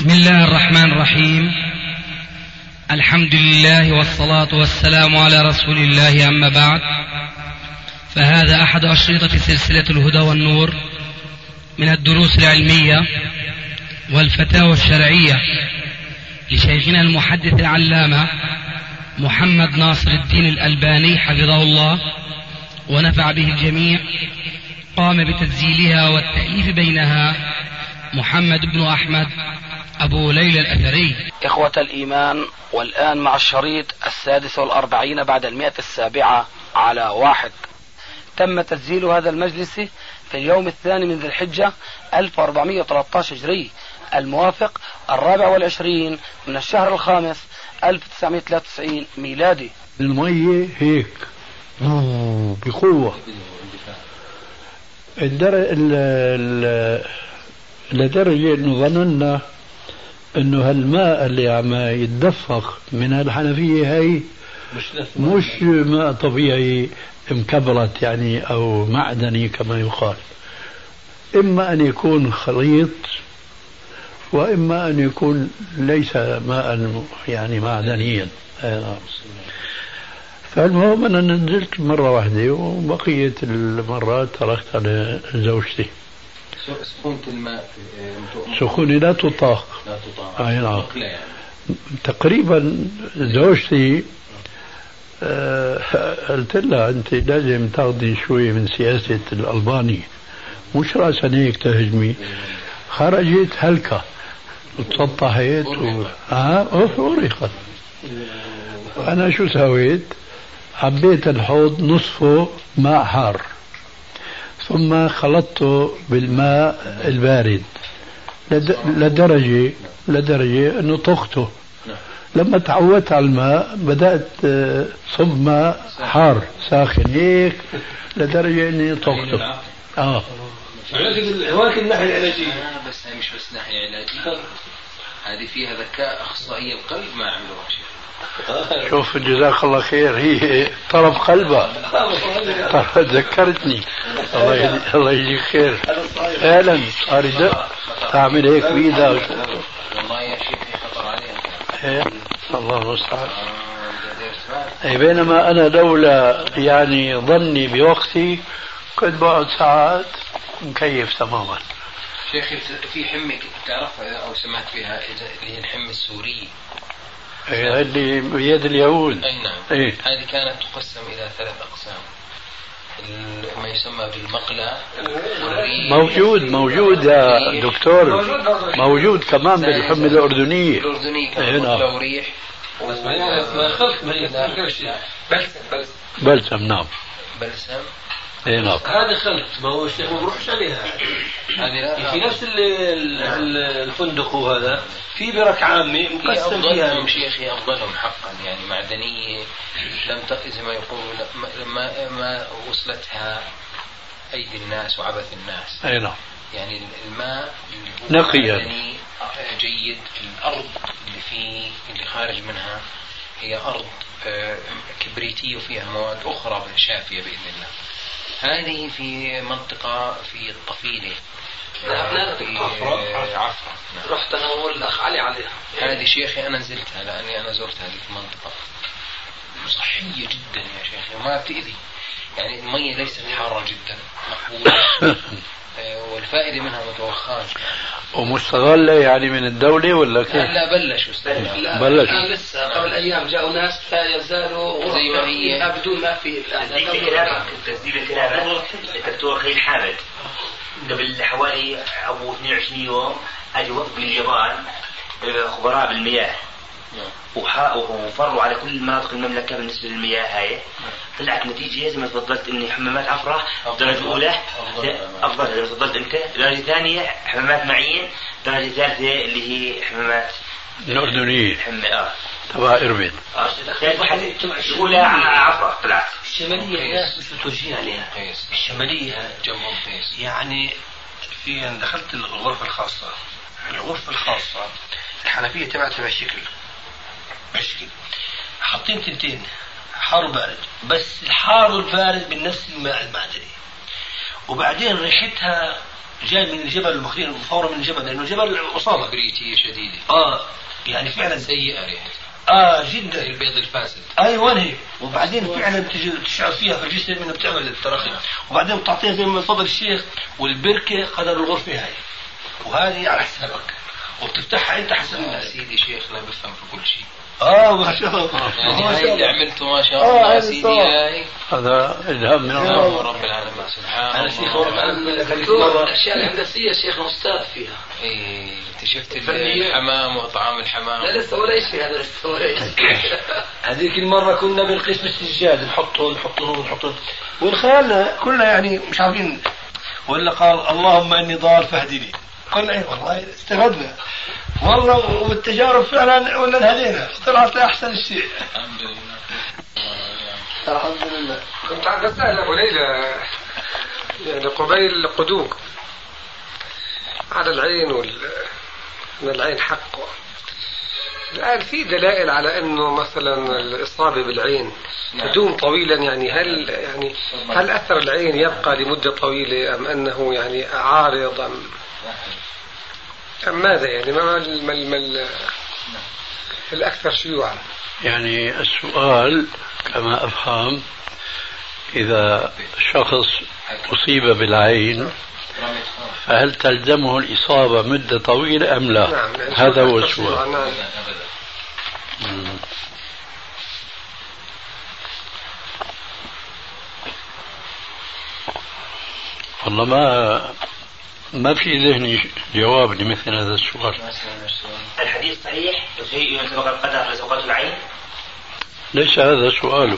بسم الله الرحمن الرحيم. الحمد لله والصلاة والسلام على رسول الله، أما بعد، فهذا أحد أشرطة سلسلة الهدى والنور من الدروس العلمية والفتاوى الشرعية لشيخنا المحدث العلامة محمد ناصر الدين الألباني حفظه الله ونفع به الجميع. قام بتسجيلها والتأليف بينها محمد بن أحمد أبو ليلى الأثري. إخوة الإيمان، والآن مع الشريط 46 بعد 107 تم تسجيل هذا المجلس في اليوم 2 من ذي الحجة 1413 هجري، الموافق 24 من الشهر الخامس 1993 ميلادي. المية هيك بقوة لدرجة انه ظننا انه هالماء اللي عم يتدفق من هالحنفية هاي مش ماء طبيعي مكبرت يعني او معدني كما يقال، اما ان يكون خليط واما ان يكون ليس ماء يعني معدنيا. فالمهم انا نزلت مرة واحدة وبقية المرات تركت على زوجتي. سخونة الماء سخونة لا تطاق. أي نعم. تقريبا زوجتي قلت لها أنت لازم تاخذي شوي من سياسة الألباني، مش رأسا هيك تهجمي. خرجت هلكة وتسطحت أريقت. أنا شو سويت؟ حبيت الحوض نصفه ماء حار ثم خلطته بالماء البارد لدرجة أنه طقته. لما تعودت على الماء بدأت صب ماء حار ساخن هيك لدرجة أني طقته. هواك الناحية العلاجية بس هي مش بس ناحية علاجية، هذه فيها ذكاء أخصائي القلب ما عملوها شيء. شوف جزاك الله خير، هي طرف قلبها ذكرتني. الله يجيك خير. فعلا صار يدق تعمل هيك بيدك. والله يا شيخ خطر عليها. الله المستعان. بينما انا لولا يعني ظني بوقتي كنت بقعد ساعات مكيف تماما. شيخي في حمة تعرفها او سمعت فيها اللي هي الحمة السورية اللي بيد اليهود. أي نعم. هذه كانت تقسم إلى 3 أقسام، ما يسمى بالمقلى موجود يا دكتور، موجود كمان بالحمى الأردنية. كمان لو ريح ما خلط بلسم. نعم بلسم. نعم. هذا خلط، ما هو الشيخ ما بروحش عليها. هذه في نفس الفندق وهذا في برك عامة مقسم فيها. شيخي أفضلهم حقا يعني معدنية زي ما يقولون ما وصلتها أيدي الناس وعبث الناس. نعم. يعني الماء نقيا جيد. الأرض اللي خارج منها هي أرض كبريتية وفيها مواد أخرى شافية بإذن الله. هذه في منطقة في الطفيلة عفرة. رحت أنا والأخ علي عليها. هذه شيخي أنا نزلتها لأني أنا زرت هذه المنطقة، صحية جدا يا شيخي وما بتأذي، يعني المية ليست حارة جدا مقبولة والفائدة منها متوخاة ومستغلة يعني من الدولة ولا كيف؟ لا بلش لسه قبل أيام جاءوا ناس لا يزالوا زي ما هي بدون ما في تسجيل الكلام الدكتور خليل حامد قبل حوالي 22 يوم أجي وفد من اليابان خبراء بالمياه وفروا على كل مناطق المملكة بالنسبة للمياه هاي. طلعت نتيجة زي ما تفضلت إني حمامات عفرة درجة أولى أفضل زي ما تفضلت أنت، درجة ثانية حمامات معين، درجة ثالثة اللي هي حمامات الأردنية تبع إربد. أولى عفرة طلعت. الشمالية الناس مش متوجهين عليها. الشمالية جمهم يعني في دخلت الغرفة الخاصة الحنفية تبعتها بهالشكل حاطين تنتين حار وبارد، بس الحار والبارد بنفس الماء المعدني، وبعدين ريحتها جاي من الجبل المخير فورا من الجبل، لانه جبل اصابه كبريتيه شديده. يعني فعلا سيئه ريحتها. جدا. البيض الفاسد. ايوه هي. وبعدين فعلا بتجي تشعر فيها في الجسم انها بتعمل التراخيم، وبعدين بتعطيها زي ما فضل الشيخ، والبركه قدر الغرفه هاي، وهذه على حسابك، وبتفتحها انت حسب يا سيدي شيخنا بفهم في كل شيء. ما شاء الله. يعني هاي اللي عملته ما شاء الله سيدي. هاي هذا إلهام من الله رب العالمين سبحانه. انا شيخ الاشياء الهندسيه الشيخ استاذ فيها. انت شفت الحمام وطعام الحمام؟ لا لسه ولا شيء، هذا لسه ولا شيء. هذيك المره كنا بنقيس بالسجاد، نحطهم والخيالنا كلنا يعني مش عارفين، ولا قال اللهم اني ضال فاهدني، قلنا والله استفدنا والله، والتجارب فعلا ولا هدينا، طلعت احسن شيء. الحمد لله. الحمد لله. كنت عم بسأل أبو ليلى يعني قبيل القدوم على العين من العين حق. الآن في دلائل على أنه مثلا الإصابة بالعين تدوم طويلا، يعني هل أثر العين يبقى لمدة طويلة أم أنه يعني عارض أم ماذا؟ يعني ما الأكثر شيوعا؟ يعني السؤال كما أفهم، إذا شخص أصيب بالعين فهل تلزمه الإصابة مدة طويلة أم لا؟ نعم. هذا هو السؤال. نعم. والله ما في ذهني جواب لمثل هذا السؤال. الحديث صحيح شيء يسبق القدر لسبقته العين؟ ليس هذا سؤاله.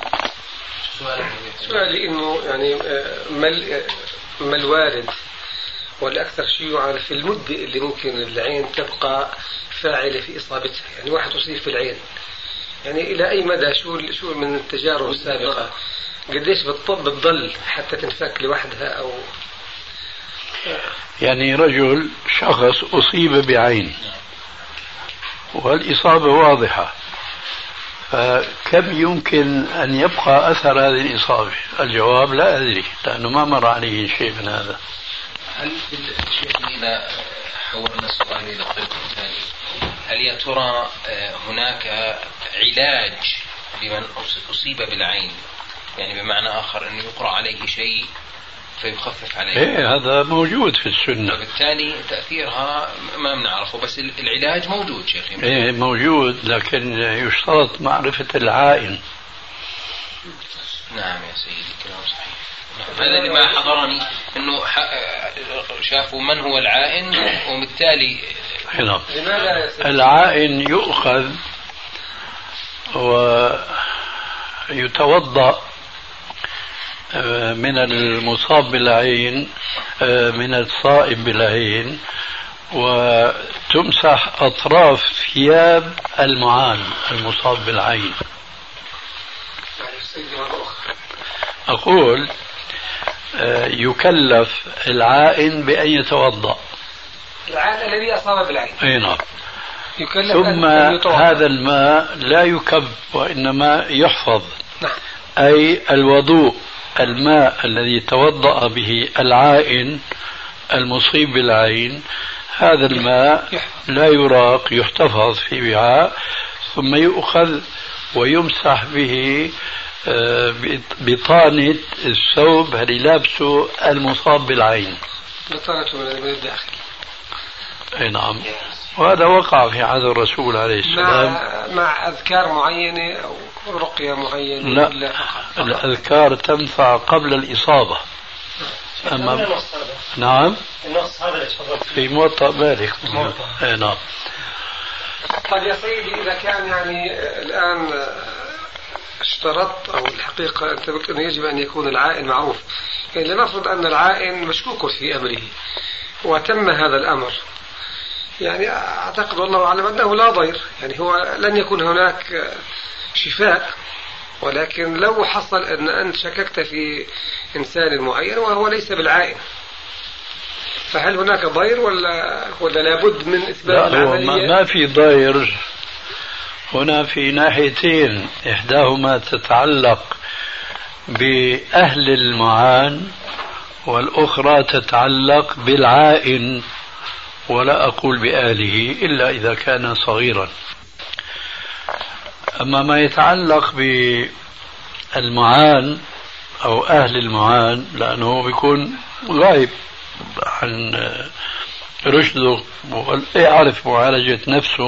سؤالي انه يعني ما الوارد والاكثر شيوعا في المده اللي ممكن العين تبقى فاعله في اصابتها، يعني واحد اصيب في العين، يعني الى اي مدى، شو من التجارب السابقه قديش بتضل حتى تنفك لوحدها او يعني رجل شخص أصيب بعين والإصابة واضحة، فكم يمكن أن يبقى أثر هذه الإصابة؟ الجواب لا أدري، لأنه ما مر عليه شيء من هذا. هل الشيخ إذا حولنا السؤال إلى الطب الثاني، هل يا ترى هناك علاج لمن أصيب بالعين؟ يعني بمعنى آخر أنه يقرأ عليه شيء فيخفف عليه. إيه هذا موجود في السنة. وبالتالي تأثيرها ما بنعرفه، بس العلاج موجود شيخي. إيه موجود، لكن يشترط معرفة العائن. نعم يا سيدي كلام صحيح. هذا اللي ما حضرني، انه شافوا من هو العائن، وبالتالي العائن يؤخذ ويتوضأ من المصاب بالعين، من الصائب بالعين، وتمسح أطراف ثياب المعان المصاب بالعين. أقول يكلف العائن بأن يتوضأ، العائن الذي أصاب بالعين. أي نعم. ثم هذا الماء لا يكب وإنما يحفظ. نعم. أي الوضوء، الماء الذي توضأ به العائن المصيب بالعين، هذا الماء لا يراق، يحتفظ في وعاء، ثم يؤخذ ويمسح به بطانة الثوب اللي لابسه المصاب بالعين. بطانته من الداخل. أي نعم. وهذا وقع في عهد الرسول عليه السلام مع أذكار معينة أو رقية معينة. لا، الأذكار تنفع قبل الإصابة. أما نعم النص هذا في موطأ مالك. نعم. طيب يا سيدي، إذا كان يعني الآن اشترطت، أو الحقيقة أنت قلت أنه يجب أن يكون العائن معروف، يعني لنفرض أن العائن مشكوك في أمره وتم هذا الأمر، يعني أعتقد والله أعلم أنه لا ضير، يعني هو لن يكون هناك شفاء، ولكن لو حصل أن أنت شككت في إنسان معين وهو ليس بالعائن، فهل هناك ضير ولا لابد من إثبات العملية؟ ما في ضير. هنا في ناحيتين، إحداهما تتعلق بأهل المعان والأخرى تتعلق بالعائن، ولا أقول بأهله إلا إذا كان صغيرا. أما ما يتعلق بالمعان أو أهل المعان، لأنه بيكون غايب عن رشده ويعرف معالجة نفسه،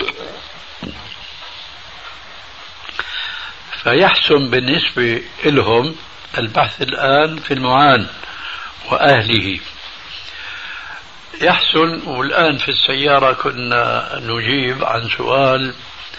فيحسن بالنسبة لهم البحث الآن في المعان وأهله يحسن. والآن في السيارة كنا نجيب عن سؤال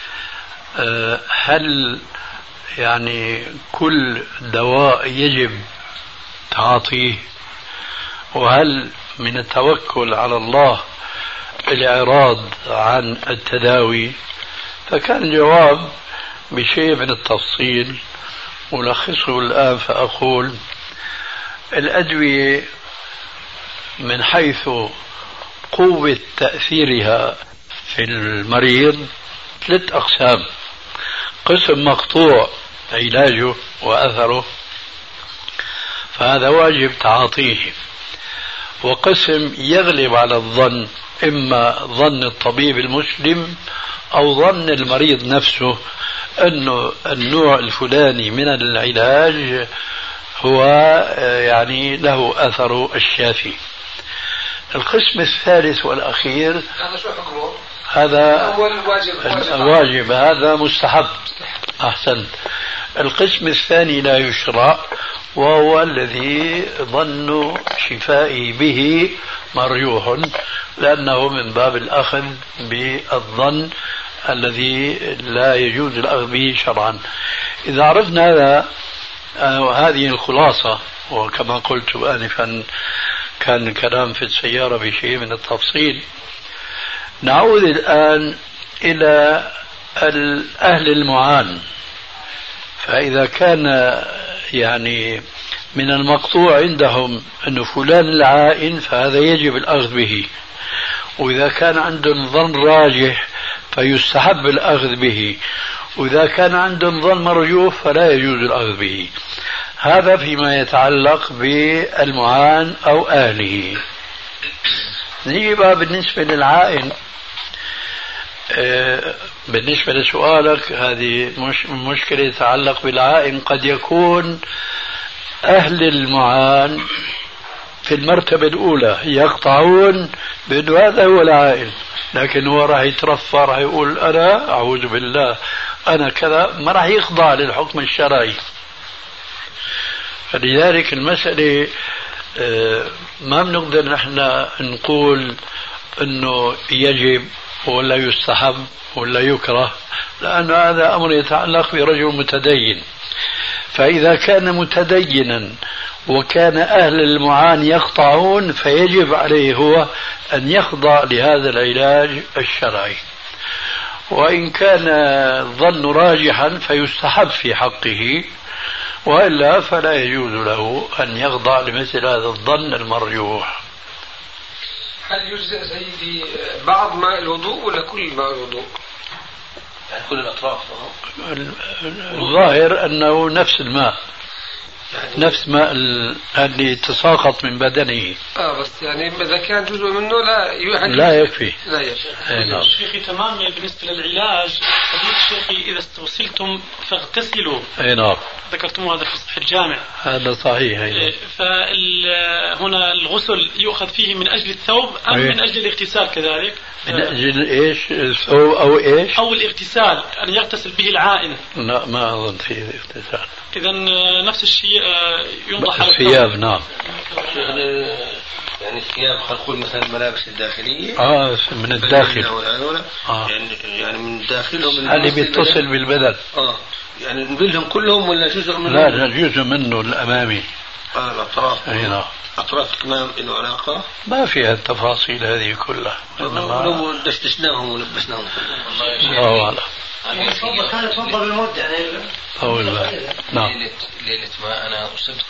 هل يعني كل دواء يجب تعاطيه، وهل من التوكل على الله الإعراض عن التداوي؟ فكان الجواب بشيء من التفصيل، ألخصه الآن فأقول الأدوية من حيث قوة تأثيرها في المريض 3 أقسام: قسم مقطوع علاجه وأثره، فهذا واجب تعاطيه، وقسم يغلب على الظن، إما ظن الطبيب المسلم أو ظن المريض نفسه أنه النوع الفلاني من العلاج هو يعني له أثر الشافي. القسم الثالث والأخير هذا شو حكمه؟ هذا أول واجب، هذا مستحب. أحسن. القسم الثاني لا يشرع، وهو الذي ظن شفائه به مرجوح، لأنه من باب الأخذ بالظن الذي لا يجوز الأخذ به شرعا. إذا عرفنا هذا وهذه الخلاصة، وكما قلت آنفا كان الكلام في السيارة بشيء من التفصيل، نعود الآن إلى أهل المعان. فإذا كان يعني من المقطوع عندهم أن فلان العائن فهذا يجب الأخذ به، وإذا كان عندهم ظن راجح فيستحب الأخذ به، وإذا كان عندهم ظن مرجوح فلا يجوز الأخذ به. هذا فيما يتعلق بالمعان أو أهله. نيجي بقى بالنسبة للعائن. بالنسبة لسؤالك، هذه مشكلة تتعلق بالعائن. قد يكون أهل المعان في المرتبة الأولى يقطعون بأنه هذا هو العائن، لكن هو راح يترفع، راح يقول أنا أعوذ بالله أنا كذا، ما راح يخضع للحكم الشرعي. فلذلك المسألة ما بنقدر نحن نقول أنه يجب ولا يستحب ولا يكره، لأن هذا أمر يتعلق برجل متدين. فإذا كان متدينا وكان أهل المعان يقطعون فيجب عليه هو أن يخضع لهذا العلاج الشرعي، وإن كان الظن راجحا فيستحب في حقه، وإلا فلا يجوز له أن يخضع لمثل هذا الظن المرجوح. هل يجزئ سيدي بعض ماء الوضوء ولا كل ماء الوضوء؟ يعني كل الأطراف. الظاهر أنه نفس الماء، نفس ماء اللي تساقط من بدنه. بس يعني إذا كان جزء منه لا يكفي. لا يكفي. شيخي تمام. بالنسبة للعلاج فضيلة الشيخي إذا استغسلتم فاغتسلوا. نعم. ذكرتم هذا في صحيح الجامع. هذا صحيح. فهنا الغسل يؤخذ فيه من أجل الثوب أم من أجل الاغتسال كذلك؟ من أجل إيش؟ الثوب أو إيش؟ أو الاغتسال، أن يغتسل به العائن. لا، ما أظن فيه اغتسال. إذا نفس الشيء ينضح على الثياب. نعم. يعني الثياب خلقوا مثلا الملابس الداخلية من الداخل. يعني من داخلهم اللي بيتصل بالبدن. يعني نقولهم كلهم ولا جزء منهم؟ لا، جزء منه الأمامي. الأطراف. نعم. أطراف الكمام له علاقة؟ ما فيها التفاصيل هذه كلها. لو دشدشناهم ولبسناهم. الله أعلم. كان يتوضا بالمد يعني. نعم. ليلة ما أنا أصبت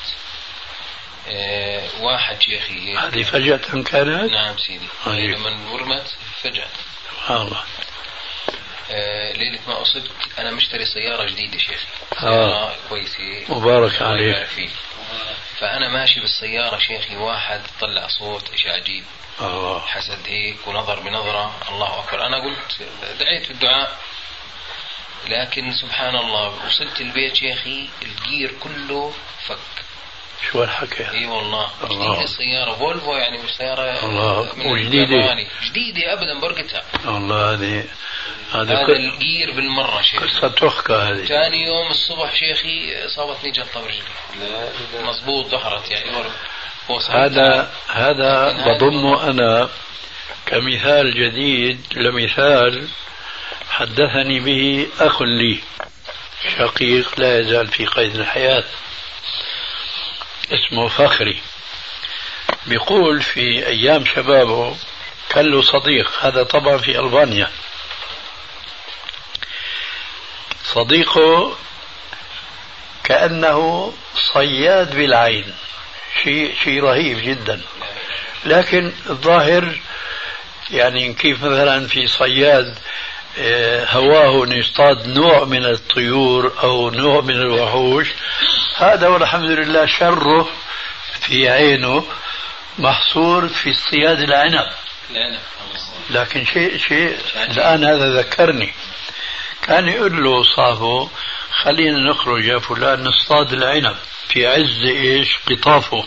واحد شيخي هذه فجأة كانت؟ نعم سيدي. لما ورمت فجأة. سبحان الله. ليلة ما أصبت أنا مشتري سيارة جديدة شيخي، سيارة كويسة مبارك عليك. فأنا ماشي بالسيارة شيخي، واحد طلع صوت إيش عجيب، حسد هيك ونظر بنظرة، الله أكبر. أنا قلت دعيت في الدعاء، لكن سبحان الله وصلت البيت شيخي الجير كله فك. شو الحكي؟ اي والله جديدة السيارة، فولفو يعني مش سيارة جديدة أبدا برقتها. والله هذا الجير بالمرة شيخي، قصة تحكى هذه. ثاني يوم الصبح شيخي صابتني جلطة برجلي مضبوط، ظهرت يعني هذا بضمه أنا كمثال جديد لمثال حدثني به أخ لي شقيق لا يزال في قيد الحياة، اسمه فخري. بيقول في أيام شبابه كان له صديق، هذا طبعا في ألبانيا، صديقه كأنه صياد بالعين، شيء رهيب جدا. لكن الظاهر يعني كيف مثلا في صياد هواه أن يصطاد نوع من الطيور أو نوع من الوحوش، هذا والحمد لله شره في عينه محصور في اصطياد العنب. لكن شيء الآن هذا ذكرني، كان يقول له صاحبه خلينا نخرج يا فلان نصطاد العنب في عز إيش قطافه.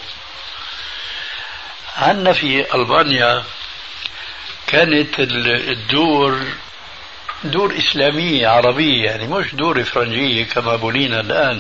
عندنا في ألبانيا كانت الدور دور إسلامية عربية، يعني مش دور فرنجية كما بنينا الآن.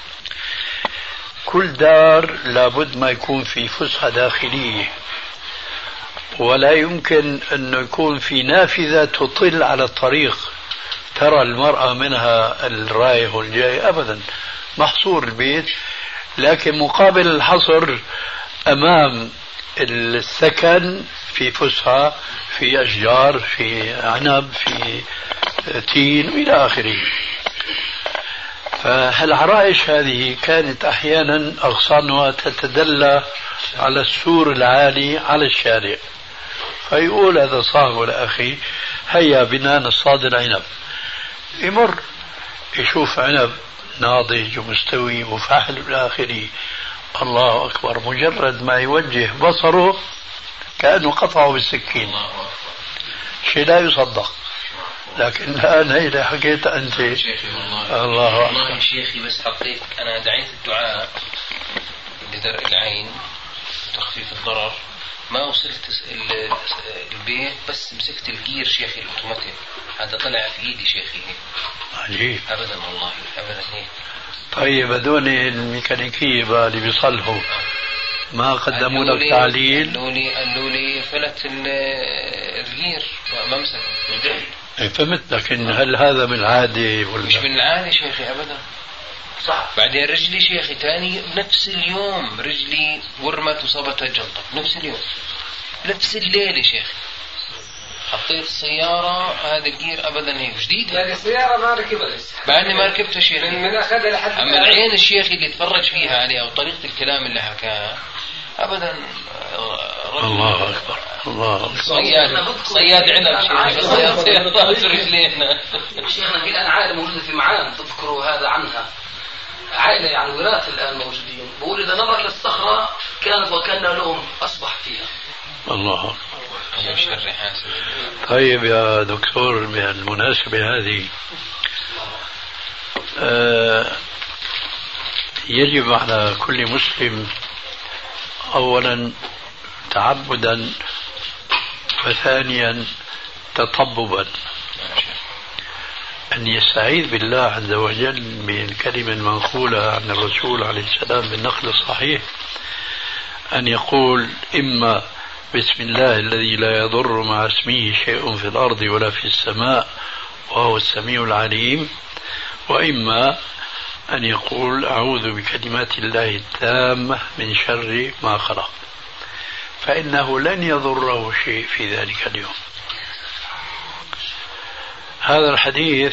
كل دار لابد ما يكون في فسحة داخلية، ولا يمكن أن يكون في نافذة تطل على الطريق ترى المرأة منها الرايح والجاي أبدا، محصور البيت. لكن مقابل الحصر أمام السكن في فسحة، في أشجار، في عنب، في تين وإلى آخره. فالعرائش هذه كانت أحيانا أغصانها تتدلى على السور العالي على الشارع، فيقول هذا صاحبه لأخي هيا بنا نصطاد العنب. يمر يشوف عنب ناضج ومستوي وفحل إلى آخره، الله أكبر، مجرد ما يوجه بصره كأنه قطعه بالسكين، شيء لا يصدق. لكن الآن هي اللي حكيت أنت شيخي والله شيخي، بس حطيت أنا دعيت الدعاء لدرء العين وتخفيف الضرر، ما وصلت البيت بس مسكت الجير شيخي الأوتوماتيك، هذا طلع في إيدي شيخي هيك. عجيب. أبدا والله أبدا هيك. طيب هذول الميكانيكية بقى اللي بيصلحوا ما قدموا لك تعليل؟ قالوا لي فلت الجير ما مسك. فهمت، لكن هل هذا من العادة ولا؟ مش من العادة شيخي أبدا. صح. بعدين رجلي شيخي تاني بنفس اليوم رجلي ورمت وصابتها الجلطة بنفس اليوم، نفس الليلة شيخي. حطيت السيارة هذا الجير أبدا هيك جديد. يعني السيارة ما ركبها لسه. بعدني ما ركبتها شيخي. من أخذها لحد. أما العين الشيخي اللي تفرج فيها عليها وطريقة الكلام اللي حكاها أبدا. الله أكبر. الله. صياد عنب شيخي. صياد رجلينا. شيخنا في الآن عائلة موجودة في معان تذكروا هذا عنها، عائلة يعني وراث الآن موجودين، بقول إذا نظر للصخرة كانت وكان لهم أصبح فيها. الله. طيب يا دكتور، بالمناسبة هذه يجب على كل مسلم أولا تعبدا وثانيا تطببا أن يستعيذ بالله عز وجل بالكلمة المنقولة عن الرسول عليه السلام بالنقل الصحيح، أن يقول إما بسم الله الذي لا يضر مع اسمه شيء في الأرض ولا في السماء وهو السميع العليم، وإما أن يقول أعوذ بكلمات الله التامة من شر ما خلق، فإنه لن يضره شيء في ذلك اليوم. هذا الحديث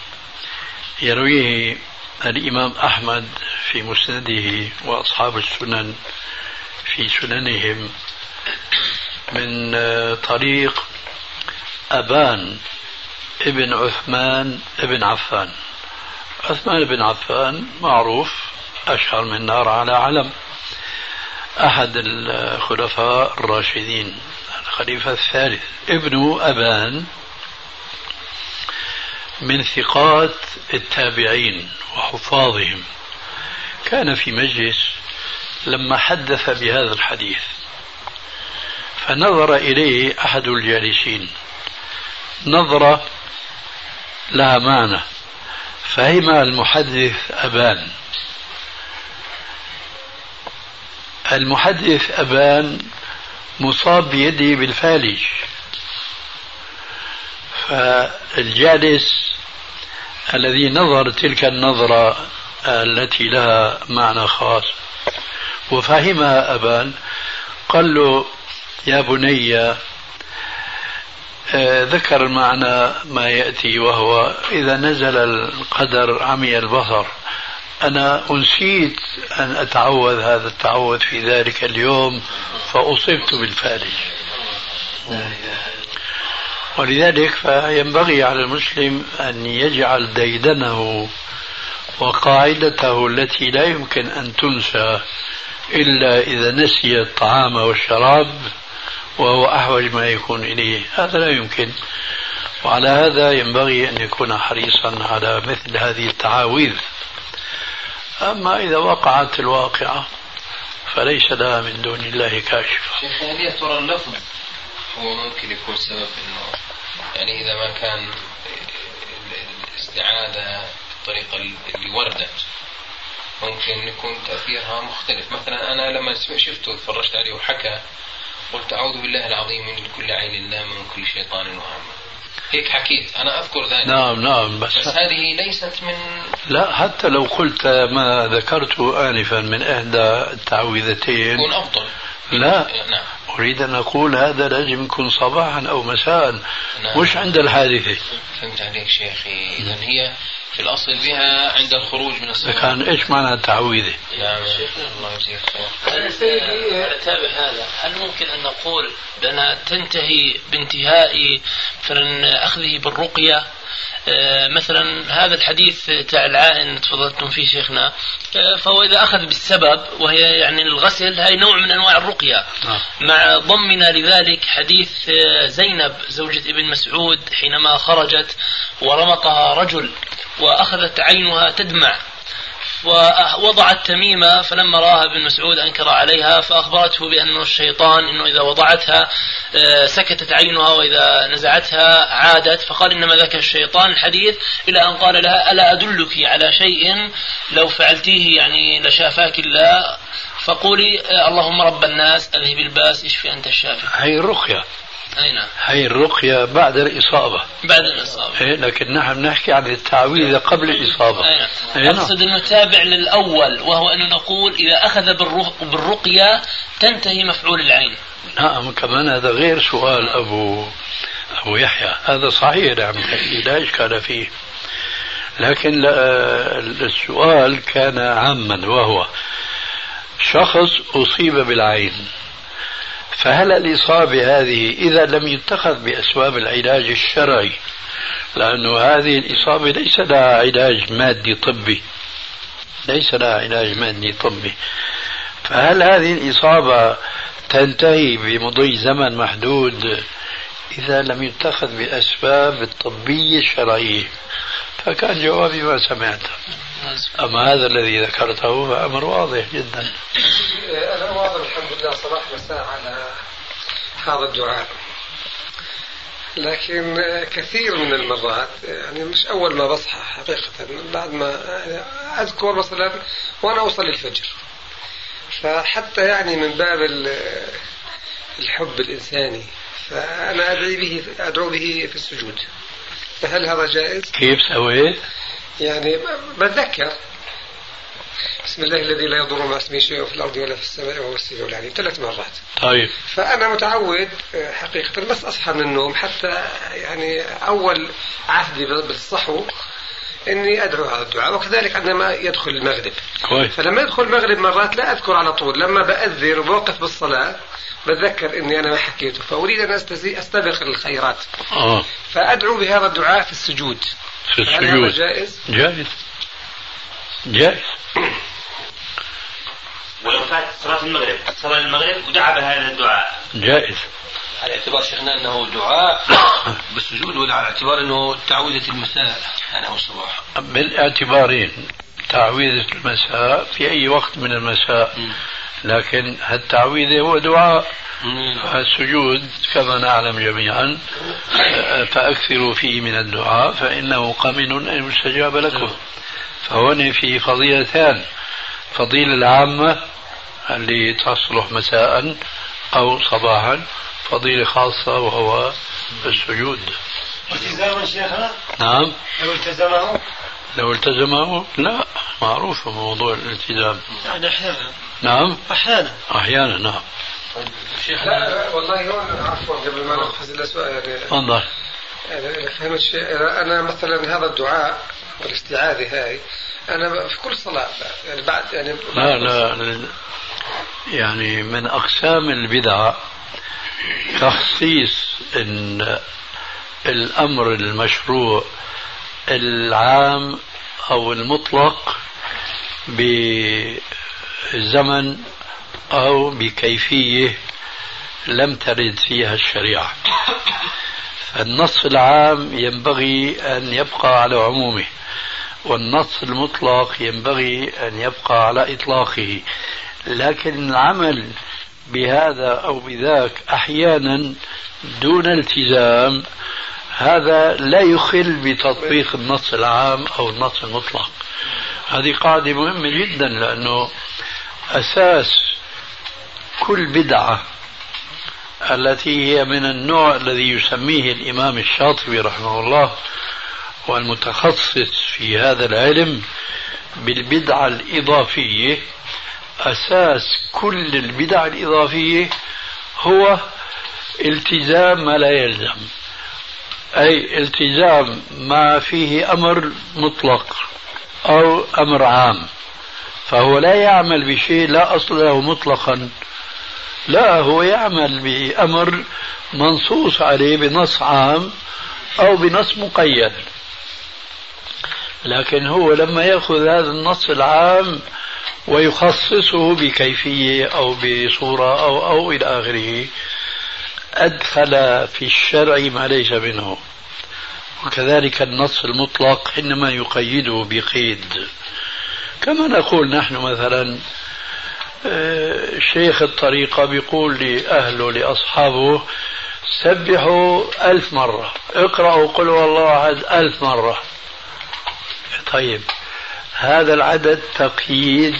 يرويه الإمام أحمد في مسنده وأصحاب السنن في سننهم من طريق أبان ابن عثمان ابن عفان. عثمان بن عفان معروف أشهر من نار على علم، أحد الخلفاء الراشدين الخليفة الثالث ابن أبان من ثقات التابعين وحفاظهم، كان في مجلس لما حدث بهذا الحديث، فنظر إليه أحد الجالسين نظرة لها معنى، فهم المحدث أبان. المحدث أبان مصاب بيده بالفالج، فالجالس الذي نظر تلك النظرة التي لها معنى خاص وفهمها أبان قال له: يا بني، ذكر المعنى ما يأتي، وهو إذا نزل القدر عمي البصر. أنا أنسيت أن أتعوذ هذا التعوذ في ذلك اليوم فأصبت بالفالج. ولذلك فينبغي على المسلم أن يجعل ديدنه وقاعدته التي لا يمكن أن تنسى إلا إذا نسي الطعام والشراب، وهو أحوج ما يكون إليه، هذا لا يمكن. وعلى هذا ينبغي أن يكون حريصا على مثل هذه التعاويذ. أما إذا وقعت الواقعة فليس لها من دون الله كاشفة. شيخ، هل يا ترى اللفظ هو ممكن يكون سبب إنه يعني إذا ما كان الاستعاذة بالطريقة اللي وردت ممكن يكون تأثيرها مختلف؟ مثلا أنا لما شفته وتفرجت عليه وحكى قلت: أعوذ بالله العظيم من كل عين لام من كل شيطان وهم. هيك حكيت، أنا أذكر ذلك. نعم بس هذه ليست من... لا، حتى لو قلت ما ذكرته آنفا من إحدى التعويذتين يكون أفضل. لا، نعم. أريد أن أقول هذا لازم يكون صباحا أو مساء. نعم. مش عند الحادثة. فهمت عليك شيخي. إذن هي في الأصل بها عند الخروج من الصلاة. كان إيش معنى التعويذة؟ نعم. الله يجزيك خير. أنا سيدي أتابع هذا. هل ممكن أن نقول بأنها تنتهي بانتهاء مثلا أخذه بالرقية؟ مثلا هذا الحديث تاع العائن تفضلتم فيه شيخنا، فهو إذا أخذ بالسبب وهي يعني الغسل، هاي نوع من أنواع الرقية. مع ضمنا لذلك حديث زينب زوجة ابن مسعود حينما خرجت ورمقها رجل وأخذت عينها تدمع، ووضعت تميمة، فلما رآها ابن مسعود أنكر عليها، فأخبرته بأنه الشيطان إنه إذا وضعتها سكتت عينها وإذا نزعتها عادت، فقال إنما ذاك الشيطان. الحديث إلى أن قال لها: ألا أدلك على شيء لو فعلتيه يعني لشافاك الله، فقولي اللهم رب الناس أذهب الباس اشفي أنت الشافي. هي الرقية. أين؟ هي الرقية بعد الإصابة. بعد الإصابة. لكن نحن نحكي عن التعويذ قبل الإصابة. أقصد أنه تابع للأول، وهو أنه نقول إذا أخذ بالرقية تنتهي مفعول العين. نعم، كمان هذا غير سؤال أبو يحيى، هذا صحيح، نعم، لا إشكال فيه. لكن السؤال كان عاما، وهو شخص أصيب بالعين، فهل الإصابة هذه إذا لم يتخذ بأسباب العلاج الشرعي، لأنه هذه الإصابة ليس لها علاج مادي طبي، فهل هذه الإصابة تنتهي بمضي زمن محدود إذا لم يتخذ بأسباب الطبية الشرعية؟ فكان جوابي ما سمعته. أما هذا الذي ذكرته فأمر واضح جدا. أنا واضح الحمد لله صباح مساء على هذا الدعاء، لكن كثير من المرات يعني مش أول ما بصحى حقيقة، بعد ما أذكر مثلا وأنا أوصل للفجر، فحتى يعني من باب الحب الإنساني فأنا أدعو به في السجود. فهل هذا جائز؟ كيف سويت؟ يعني بتذكر بسم الله الذي لا يضر مع اسمه شيء في الأرض ولا في السماء وهو السميع العليم 3 مرات. طيب. فأنا متعود حقيقة بس أصحى من النوم، حتى يعني أول عهدي بالصحو إني أدعو هذا الدعاء، وكذلك عندما يدخل المغرب. كويس. فلما يدخل المغرب مرات لا أذكر على طول، لما بأذن وبوقف بالصلاة بتذكر إني أنا ما حكيته، فأريد أن أستبق الخيرات. فأدعو بهذا الدعاء في السجود. هذا جائز؟ جائز. ولو فات صلاة المغرب صلى المغرب ودعا بهذا الدعاء جائز. على اعتبار شيخنا أنه دعاء بالسجود، ولا على اعتبار أنه تعويذة المساء أنا والصباح؟ بالاعتبارين، تعويذة المساء في أي وقت من المساء، لكن التعويذة هو دعاء. السجود كما نعلم جميعا فأكثروا فيه من الدعاء فإنه قمن أن يستجاب لكم. فهنا في فضيلتان، فضيلة العامة اللي تصلح مساء أو صباحا، فضيلة خاصة وهو السجود. التزاما شيخنا؟ نعم. لو التزمه لا، معروف موضوع الالتزام. يعني أحيانا. نعم أحيانا نعم. لا والله هون عفوا قبل ما نقفز الأسئلة يعني تفضل. يعني فهمت شيء. أنا مثلا هذا الدعاء والاستعاذة هاي أنا في كل صلاة يعني بعد يعني لا يعني من أقسام البدع تخصيص إن الأمر المشروع العام أو المطلق بزمن أو بكيفية لم ترد فيها الشريعة. النص العام ينبغي أن يبقى على عمومه، والنص المطلق ينبغي أن يبقى على إطلاقه، لكن العمل بهذا أو بذاك أحيانا دون التزام هذا لا يخل بتطبيق النص العام أو النص المطلق. هذه قاعدة مهمة جدا، لأنه أساس كل بدعة التي هي من النوع الذي يسميه الإمام الشاطبي رحمه الله والمتخصص في هذا العلم بالبدعة الإضافية، أساس كل البدع الإضافية هو التزام ما لا يلزم، أي التزام ما فيه أمر مطلق أو أمر عام. فهو لا يعمل بشيء لا أصل له مطلقا، لا، هو يعمل بأمر منصوص عليه بنص عام أو بنص مقيد. لكن هو لما يأخذ هذا النص العام ويخصصه بكيفية أو بصورة أو إلى آخره أدخل في الشرع ما ليس منه. وكذلك النص المطلق حينما يقيده بقيد، كما نقول نحن مثلا شيخ الطريقة بيقول لأهله لأصحابه سبحوا 1000 مرة، اقرأوا قل هو الله أحد 1000 مرة. طيب هذا العدد تقييد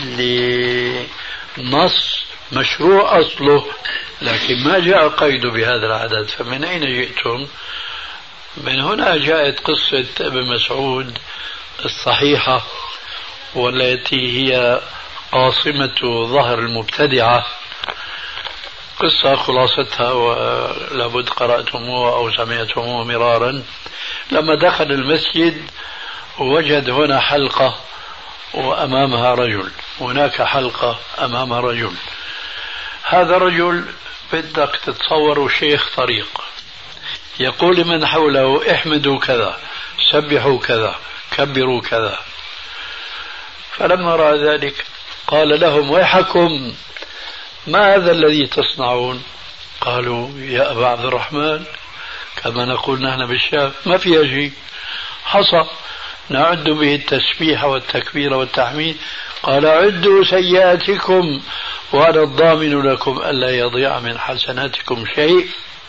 لنص مشروع أصله، لكن ما جاء قيد بهذا العدد، فمن أين جئتم؟ من هنا جاءت قصة ابن مسعود الصحيحة والتي هي قاصمة ظهر المبتدعة، قصة خلاصتها ولابد قرأتموها أو سمعتموها مرارا. لما دخل المسجد وجد هنا حلقة وأمامها رجل، هناك حلقة أمامها رجل. هذا رجل بدك تتصوروا شيخ طريق يقول لمن حوله احمدوا كذا، سبحوا كذا، كبروا كذا. فلما رأى ذلك قال لهم ويحكم، ما هذا الذي تصنعون؟ قالوا يا أبا عبد الرحمن كما نقول نحن بالشام ما فيها شيء، حصى نعد به التسبيح والتكبير والتحميد. قال عدوا سيئاتكم وأنا الضامن لكم ألا يضيع من حسناتكم شيء.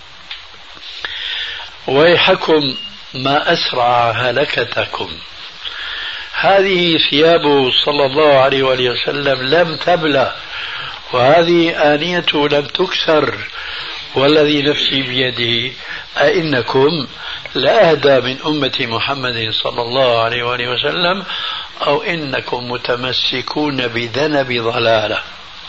ويحكم ما أسرع هلكتكم. هذه ثيابه صلى الله عليه وآله وسلم لم تبلى، وهذه آنيته لم تكسر، والذي نفسي بيده أئنكم لأهدى من أمة محمد صلى الله عليه وآله وسلم أو إنكم متمسكون بذنب ضلالة.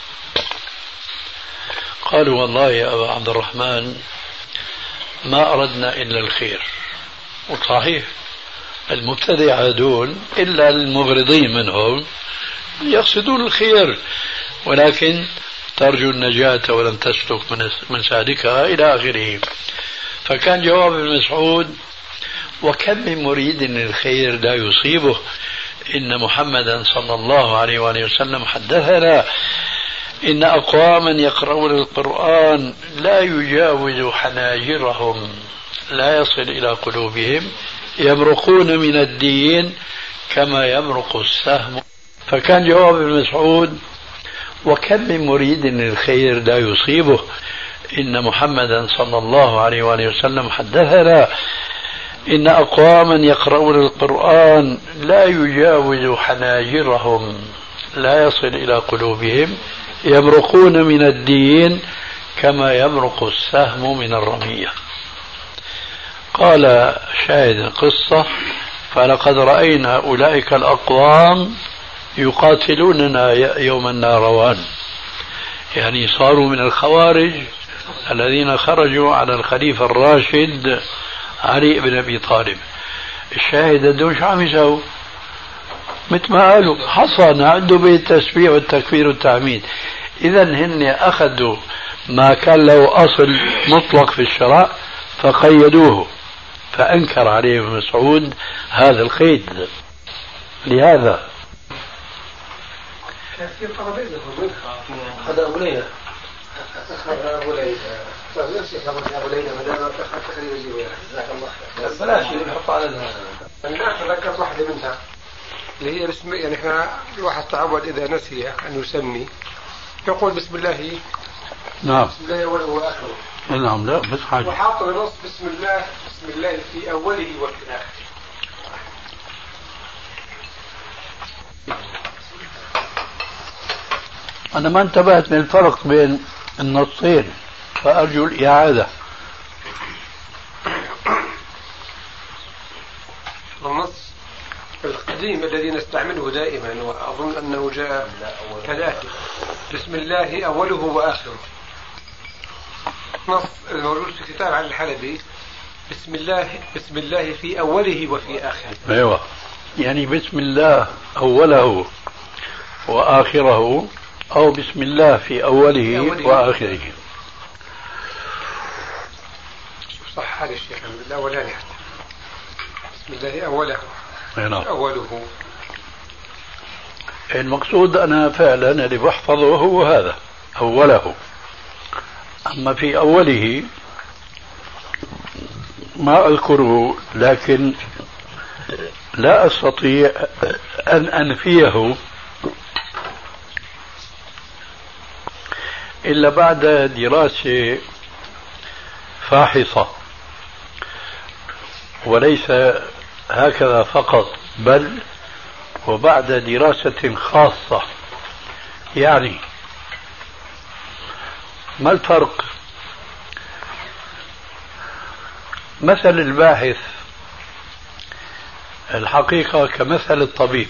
قالوا والله يا أبا عبد الرحمن ما أردنا إلا الخير. وصحيح المبتدع دول إلا المغرضين منهم يقصدون الخير، ولكن ترجو النجاة ولن تسلك من سالكها إلى آخره. فكان جواب ابن مسعود وكم من مريد للخير لا يصيبه، إن محمدا صلى الله عليه وآله وسلم حدثنا إن أقواما يقرؤون القرآن لا يجاوز حناجرهم لا يصل إلى قلوبهم يمرقون من الدين كما يمرق السهم. فكان جواب ابن مسعود: وكم من مريد للخير لا يصيبه، إن محمدا صلى الله عليه وآله وسلم حدثنا إن أقواما يقرؤون القرآن لا يجاوز حناجرهم لا يصل إلى قلوبهم يمرقون من الدين كما يمرق السهم من الرمية. قال شاهد القصة: فلقد رأينا أولئك الأقوام يقاتلوننا يوم النهروان، يعني صاروا من الخوارج الذين خرجوا على الخليفة الراشد علي بن أبي طالب. الشاهد هدول شو عم يسووا؟ مثل ما قالوا حصن عنده بيت التسبيح والتكبير والتحميد. إذا هن أخذوا ما كان له أصل مطلق في الشرع فقيدوه، فأنكر عليه ابن مسعود هذا القيد. لهذا في طرابيزة هذا أبو ليلى أبو ليلى أبو ليلى ما دام تخلي يجيبها جزاك الله خير. بلاش اللي نحط على الناس. تذكرت واحدة منها اللي هي بسم، يعني احنا الواحد تعود إذا نسي أن يسمي يقول بسم الله. نعم. بسم الله أوله وآخره. نعم. لا بس حاجة. وحاط بنص بسم الله في أوله وفي آخره. أنا ما انتبهت للفرق بين النصين فأرجو الإعادة. النص القديم الذي نستعمله دائما وأظن أنه جاء ثلاثة: بسم الله أوله وآخره. نص الموجود في كتاب عن الحلبي: بسم الله في أوله وفي آخره. أيوة، يعني بسم الله أوله وآخره، أو بسم الله في أوله وآخره. صح هذا الشيء الأولاني حتى بسم الله أوله. أوله. المقصود أنا فعلا اللي بحفظه هو هذا أوله، أما في أوله ما أذكره، لكن لا أستطيع أن أنفيه إلا بعد دراسة فاحصة، وليس هكذا فقط بل وبعد دراسة خاصة. يعني ما الفرق؟ مثل الباحث الحقيقة كمثل الطبيب.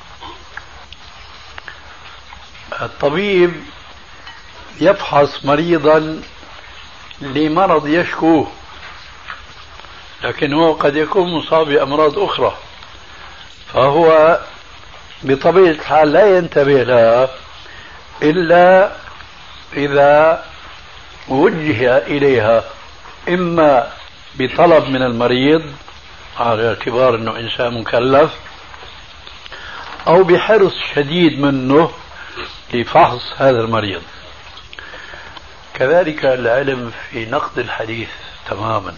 الطبيب يفحص مريضا لمرض يشكوه، لكن هو قد يكون مصاب بأمراض أخرى، فهو بطبيعة الحال لا ينتبه لها إلا إذا وجه إليها، إما بطلب من المريض على اعتبار أنه إنسان مكلف، أو بحرص شديد منه لفحص هذا المريض. كذلك العلم في نقد الحديث تماما.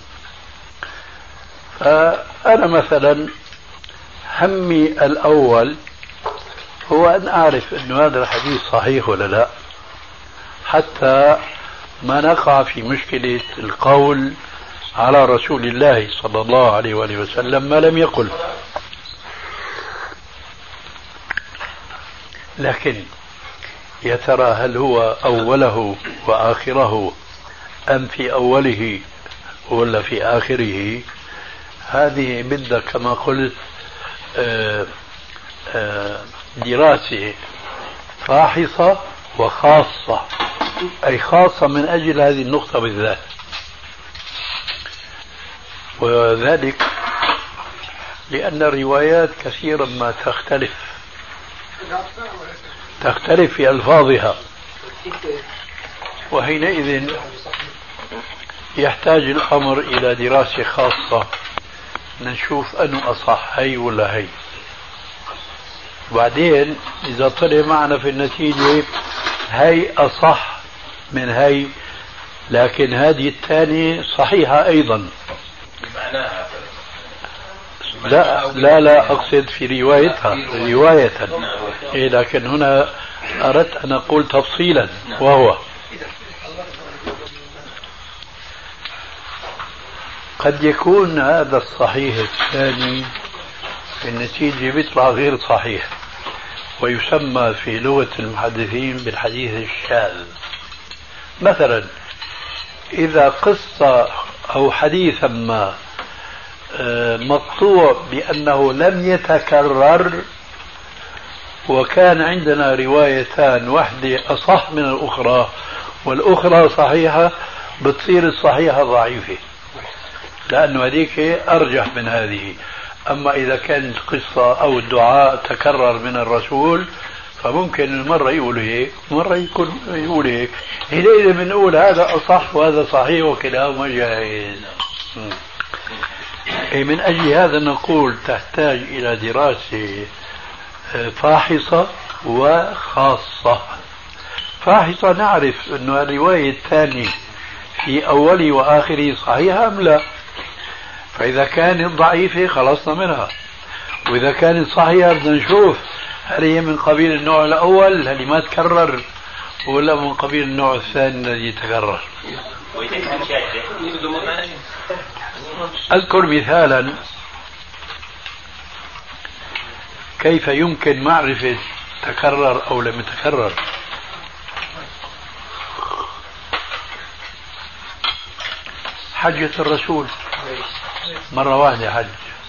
فأنا مثلا همي الأول هو أن أعرف أن هذا الحديث صحيح ولا لا، حتى ما نقع في مشكلة القول على رسول الله صلى الله عليه وآله وسلم ما لم يقل. لكن يا ترى هل هو أوله وآخره أم في أوله ولا في آخره؟ هذه بدها كما قلت دراسة فاحصة وخاصة، أي خاصة من أجل هذه النقطة بالذات. وذلك لأن الروايات كثيرا ما تختلف في ألفاظها، وحينئذ يحتاج الأمر إلى دراسة خاصة نشوف أنه أصح هي ولا هي. وبعدين إذا طلع معنا في النتيجة هي أصح من هي، لكن هذه الثانية صحيحة أيضا. معناها لا أقصد في روايتها رواية. إيه، لكن هنا أردت أن أقول تفصيلا، وهو قد يكون هذا الصحيح الثاني النتيجة بيطلع غير صحيح، ويسمى في لغة المحدثين بالحديث الشاذ. مثلا إذا قصة أو حديثا ما مقطوع بأنه لم يتكرر، وكان عندنا روايتان، واحدة أصح من الأخرى والأخرى صحيحة، بتصير الصحيحة ضعيفة لأنه هذيك أرجح من هذه. أما إذا كانت القصة أو الدعاء تكرر من الرسول فممكن مرة يقول هيك مرة يقول هيك، حينئذ بنقول هذا أصح وهذا صحيح وكلاهما جائز. من أجل هذا نقول تحتاج إلى دراسة فاحصة وخاصة. فاحصة نعرف أن الرواية الثانية في أوله وآخره صحيحة أم لا، فإذا كانت ضعيفة خلصنا منها، وإذا كانت صحيحة بدنا نشوف هل هي من قبيل النوع الأول اللي ما تكرر ولا من قبيل النوع الثاني الذي تكرر. أذكر مثالا كيف يمكن معرفة تكرر أو لم يتكرر. حجة الرسول مرة واحدة حج،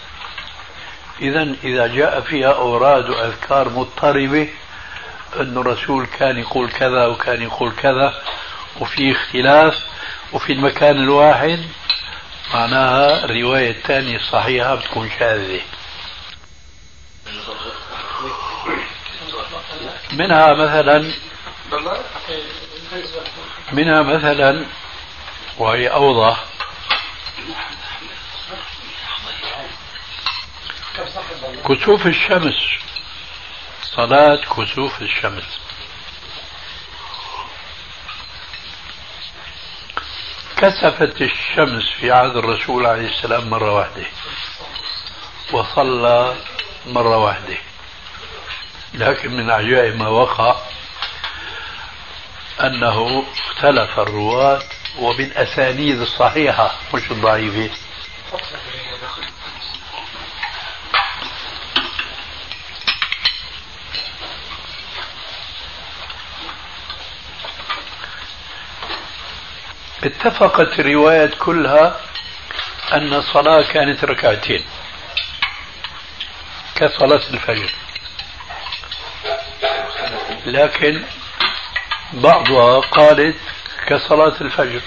إذا جاء فيها أوراد وأذكار مضطربة أن الرسول كان يقول كذا وكان يقول كذا وفي اختلاف وفي المكان الواحد، معناها الرواية الثانية الصحيحة بتكون شاذة. منها مثلا وهي أوضح، كسوف الشمس، صلاة كسوف الشمس. كسفت الشمس في عهد الرسول عليه السلام مرة واحدة وصلى مرة واحدة، لكن من عجائب ما وقع أنه اختلف الرواة وبالأسانيد الصحيحة مش الضعيفة. اتفقت الروايات كلها أن الصلاة كانت ركعتين كصلاة الفجر، لكن بعضها قالت كصلاة الفجر،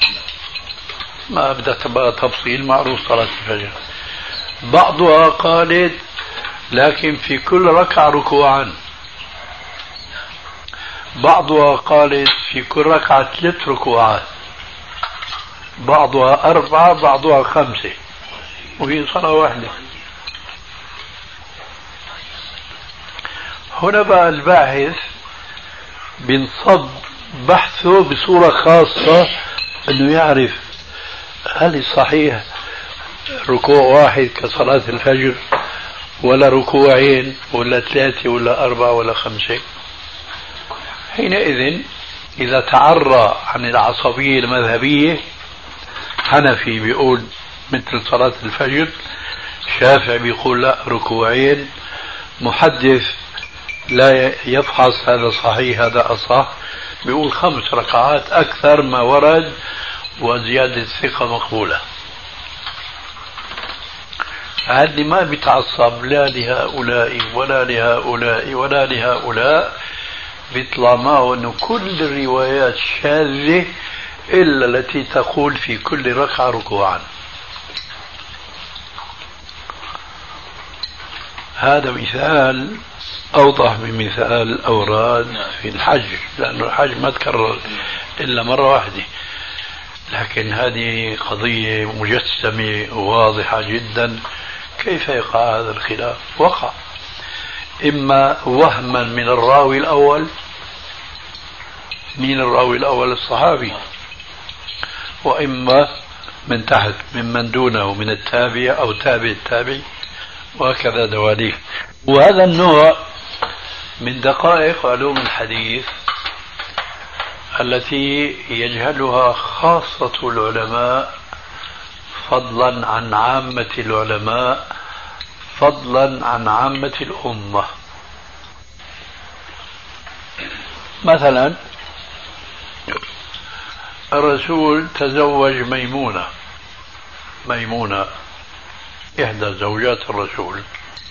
ما بدها تبقى تفصيل، معروف صلاة الفجر. بعضها قالت لكن في كل ركعة ركوعان، بعضها قالت في كل ركعة 3 ركوعات، بعضها 4 بعضها 5، وهي صلاة واحدة. هنا بقى الباحث بنصب بحثه بصورة خاصة انه يعرف هل الصحيح ركوع واحد كصلاة الفجر ولا ركوعين ولا 3 ولا 4 ولا 5. حينئذ إذا تعرى عن العصبية المذهبية، حنفي بيقول مثل صلاة الفجر، شافعي بيقول لا ركوعين، محدث لا يفحص هذا صحيح هذا أصح، بيقول 5 ركعات أكثر ما ورد وزيادة الثقة مقبولة. هذه ما بيتعصب لا لهؤلاء ولا لهؤلاء ولا لهؤلاء، بيطلع معه أنه كل الروايات شاذة إلا التي تقول في كل ركعة ركوعا. هذا مثال أوضح من مثال الأوراد في الحج، لأن الحج ما تكرر إلا مرة واحدة، لكن هذه قضية مجسمة واضحة جدا. كيف يقع هذا الخلاف؟ وقع إما وهما من الراوي الأول مين الراوي الأول؟ الصحابي، وإما من تحت ممن دونه من التابع أو تابع التابع، وهكذا دواليك. وهذا النوع من دقائق علوم الحديث التي يجهلها خاصة العلماء فضلا عن عامة العلماء، فضلا عن عامة الأمة. مثلا الرسول تزوج ميمونة إحدى زوجات الرسول،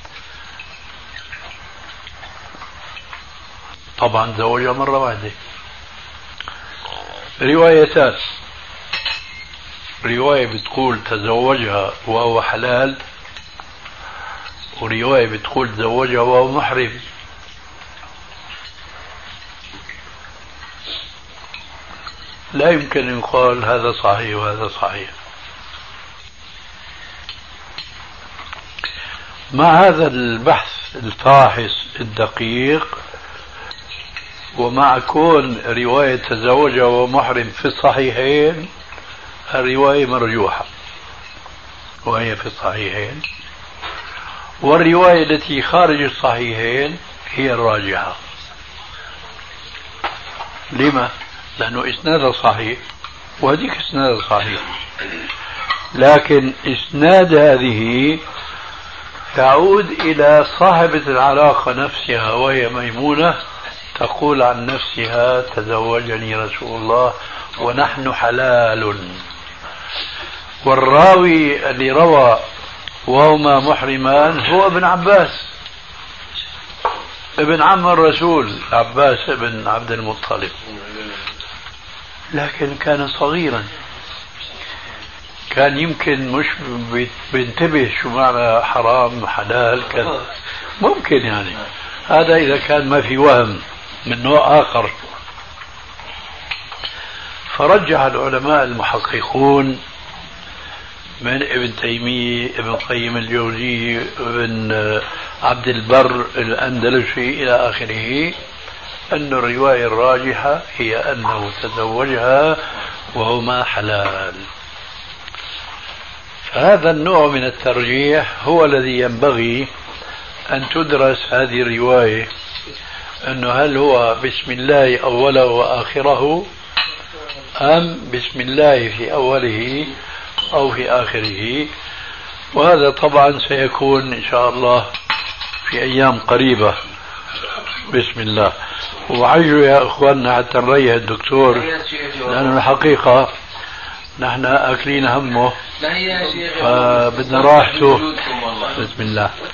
طبعا زوجها مرة واحدة. روايتان، رواية بتقول تزوجها وهو حلال، ورواية بتقول تزوجها وهو محرم. لا يمكن أن يقال هذا صحيح وهذا صحيح. مع هذا البحث الفاحص الدقيق، ومع كون رواية تزوجها وهو محرم في الصحيحين، الرواية مرجوحة وهي في الصحيحين، والرواية التي خارج الصحيحين هي الراجحة. لما؟ لأنه إسنادها صحيح وهذيك إسنادها صحيح، لكن إسناد هذه تعود إلى صاحبة العلاقة نفسها وهي ميمونة، تقول عن نفسها تزوجني رسول الله ونحن حلال. والراوي اللي روى وهما محرمان هو ابن عباس ابن عم الرسول، عباس ابن عبد المطلب، لكن كان صغيرا، كان يمكن مش بينتبه شو معنى حرام حلال، كان ممكن يعني هذا إذا كان ما في وهم من نوع آخر. فرجح العلماء المحققون من ابن تيمية، ابن قيم الجوزي، ابن عبد البر الأندلسي إلى آخره، أن الرواية الراجحة هي أنه تزوجها وهما حلال. فهذا النوع من الترجيح هو الذي ينبغي أن تدرس هذه الرواية، أنه هل هو بسم الله أوله وآخره، أم بسم الله في أوله أو في آخره. وهذا طبعا سيكون إن شاء الله في أيام قريبة بسم الله. وعجوا يا أخواننا حتى نريح الدكتور، لأن الحقيقة نحن أكلين همه، فبدنا راحته. بسم الله.